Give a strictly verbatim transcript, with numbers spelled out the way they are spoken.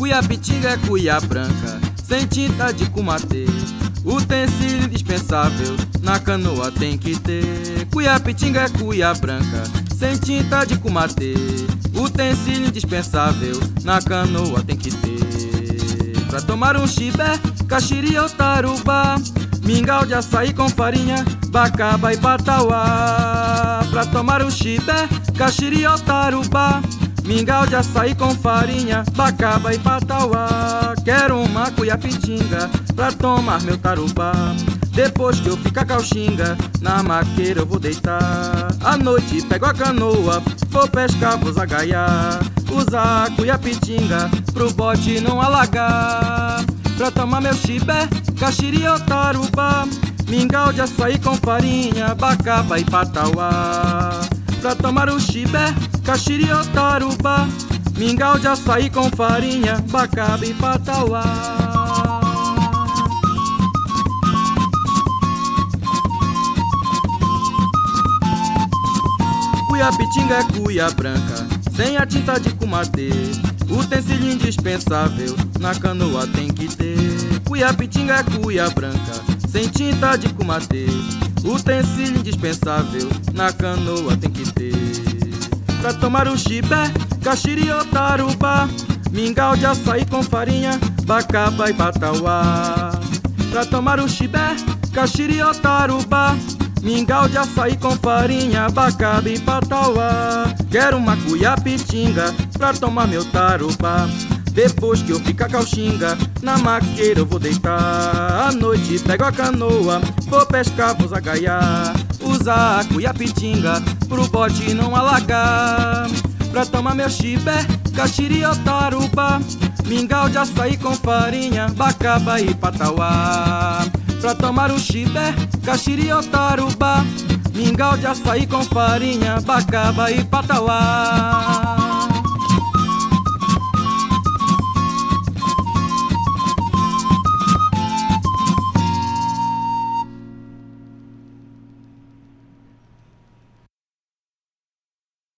Cuiapitinga é cuia branca, sem tinta de cumatê. Utensílio indispensável, na canoa tem que ter. Cuiapitinga é cuia branca, sem tinta de cumatê. Utensílio indispensável, na canoa tem que ter. Pra tomar um chibé, caxiri ou tarubá, mingau de açaí com farinha, bacaba e patauá. Pra tomar um chibé, caxiri ou tarubá, mingau de açaí com farinha, bacaba e patauá. Quero uma cuiapitinga pra tomar meu tarubá. Depois que eu ficar cauxinga, na maqueira eu vou deitar. À noite pego a canoa, vou pescar, vou zagaiar. Usar a cuiapitinga pro bote não alagar. Pra tomar meu chibé, caxiri ou tarubá, mingau de açaí com farinha, bacaba e patauá. Pra tomar o chibé, caxiri ou tarubá, mingau de açaí com farinha, bacaba e patauá. Cuiapitinga é cuia branca, sem a tinta de cumatê. Utensílio indispensável, na canoa tem que ter. Cuiapitinga é cuia branca, sem tinta de cumatê. Utensílio indispensável, na canoa tem que ter. Pra tomar o chibé, caxiri ou tarubá, mingau de açaí com farinha, bacaba e patauá. Pra tomar o chibé, caxiri ou tarubá, mingau de açaí com farinha, bacaba e patauá. Quero uma cuiapitinga pra tomar meu tarubá. Depois que eu ficar cauxinga, na maqueira eu vou deitar. À noite pego a canoa, vou pescar, vou zagaiar. Usar a cuiapitinga pro bote não alagar. Pra tomar meu chibé, caxiri ou tarubá, mingau de açaí com farinha, bacaba e patauá. Pra tomar o chibé, caxiri ou tarubá, mingau de açaí com farinha, bacaba e patauá.